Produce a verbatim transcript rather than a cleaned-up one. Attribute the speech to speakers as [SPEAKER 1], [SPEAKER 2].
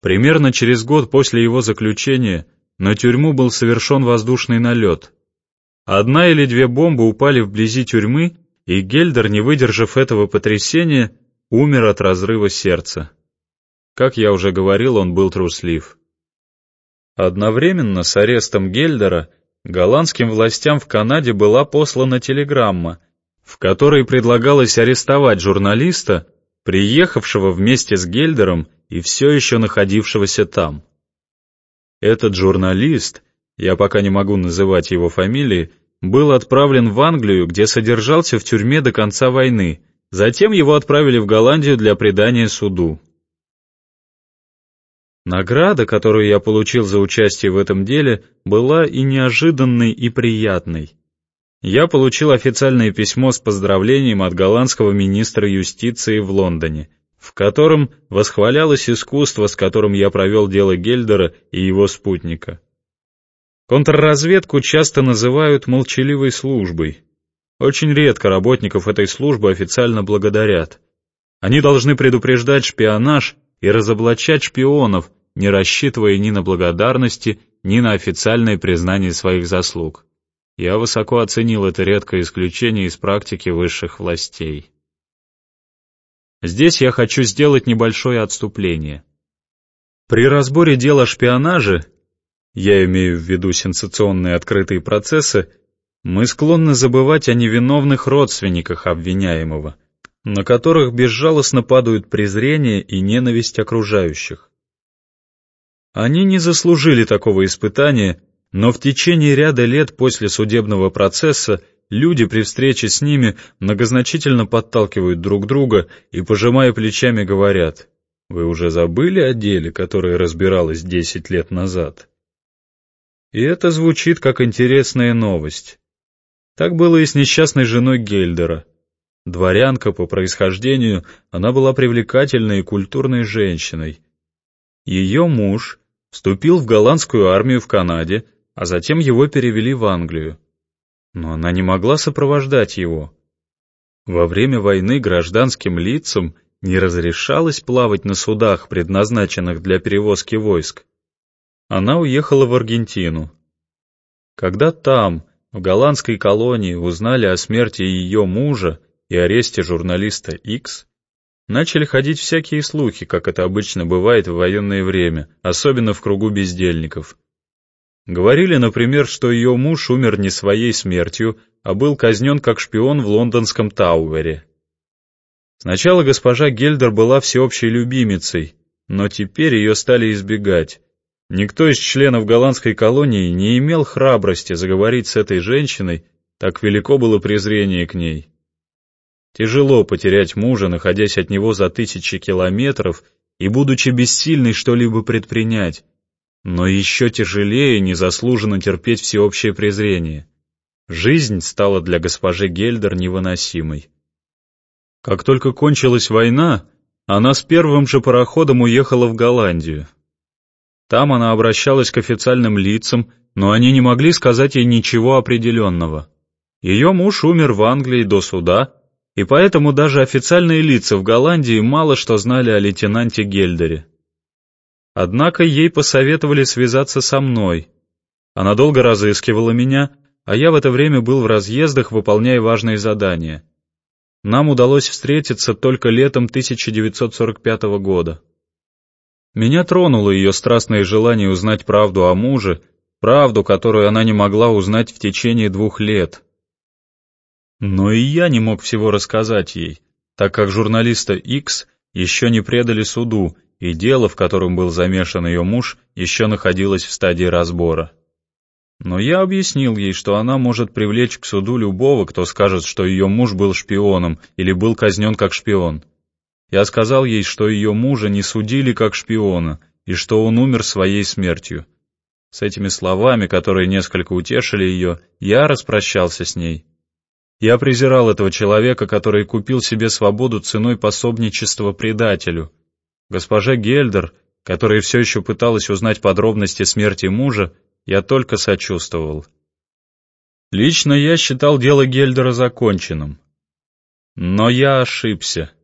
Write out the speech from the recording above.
[SPEAKER 1] Примерно через год после его заключения на тюрьму был совершен воздушный налет. Одна или две бомбы упали вблизи тюрьмы, и Гельдер, не выдержав этого потрясения, умер от разрыва сердца. Как я уже говорил, он был труслив. Одновременно с арестом Гельдера голландским властям в Канаде была послана телеграмма, в которой предлагалось арестовать журналиста, приехавшего вместе с Гельдером и все еще находившегося там. Этот журналист, я пока не могу называть его фамилии, был отправлен в Англию, где содержался в тюрьме до конца войны, затем его отправили в Голландию для предания суду. Награда, которую я получил за участие в этом деле, была и неожиданной, и приятной. Я получил официальное письмо с поздравлением от голландского министра юстиции в Лондоне, в котором восхвалялось искусство, с которым я провел дело Гельдера и его спутника. Контрразведку часто называют молчаливой службой. Очень редко работников этой службы официально благодарят. Они должны предупреждать шпионаж и разоблачать шпионов, не рассчитывая ни на благодарности, ни на официальное признание своих заслуг. Я высоко оценил это редкое исключение из практики высших властей. Здесь я хочу сделать небольшое отступление. При разборе дел о шпионаже, я имею в виду сенсационные открытые процессы, мы склонны забывать о невиновных родственниках обвиняемого, на которых безжалостно падают презрение и ненависть окружающих. Они не заслужили такого испытания, но в течение ряда лет после судебного процесса люди при встрече с ними многозначительно подталкивают друг друга и, пожимая плечами, говорят: «Вы уже забыли о деле, которое разбиралось десять лет назад?» И это звучит как интересная новость. Так было и с несчастной женой Гельдера. Дворянка по происхождению, она была привлекательной и культурной женщиной. Ее муж вступил в голландскую армию в Канаде, а затем его перевели в Англию. Но она не могла сопровождать его. Во время войны гражданским лицам не разрешалось плавать на судах, предназначенных для перевозки войск. Она уехала в Аргентину. Когда там, в голландской колонии, узнали о смерти ее мужа и аресте журналиста Икс, начали ходить всякие слухи, как это обычно бывает в военное время, особенно в кругу бездельников. Говорили, например, что ее муж умер не своей смертью, а был казнен как шпион в лондонском Тауэре. Сначала госпожа Гельдер была всеобщей любимицей, но теперь ее стали избегать. Никто из членов голландской колонии не имел храбрости заговорить с этой женщиной, так велико было презрение к ней. Тяжело потерять мужа, находясь от него за тысячи километров и будучи бессильной что-либо предпринять, но еще тяжелее незаслуженно терпеть всеобщее презрение. Жизнь стала для госпожи Гельдер невыносимой. Как только кончилась война, она с первым же пароходом уехала в Голландию. Там она обращалась к официальным лицам, но они не могли сказать ей ничего определенного. Ее муж умер в Англии до суда, и поэтому даже официальные лица в Голландии мало что знали о лейтенанте Гельдере. Однако ей посоветовали связаться со мной. Она долго разыскивала меня, а я в это время был в разъездах, выполняя важные задания. Нам удалось встретиться только летом тысяча девятьсот сорок пятого года. Меня тронуло ее страстное желание узнать правду о муже, правду, которую она не могла узнать в течение двух лет. Но и я не мог всего рассказать ей, так как журналиста Икс еще не предали суду, и дело, в котором был замешан ее муж, еще находилось в стадии разбора. Но я объяснил ей, что она может привлечь к суду любого, кто скажет, что ее муж был шпионом или был казнен как шпион. Я сказал ей, что ее мужа не судили как шпиона, и что он умер своей смертью. С этими словами, которые несколько утешили ее, я распрощался с ней. Я презирал этого человека, который купил себе свободу ценой пособничества предателю. Госпоже Гельдер, которая все еще пыталась узнать подробности смерти мужа, я только сочувствовал. Лично я считал дело Гельдера законченным. Но я ошибся.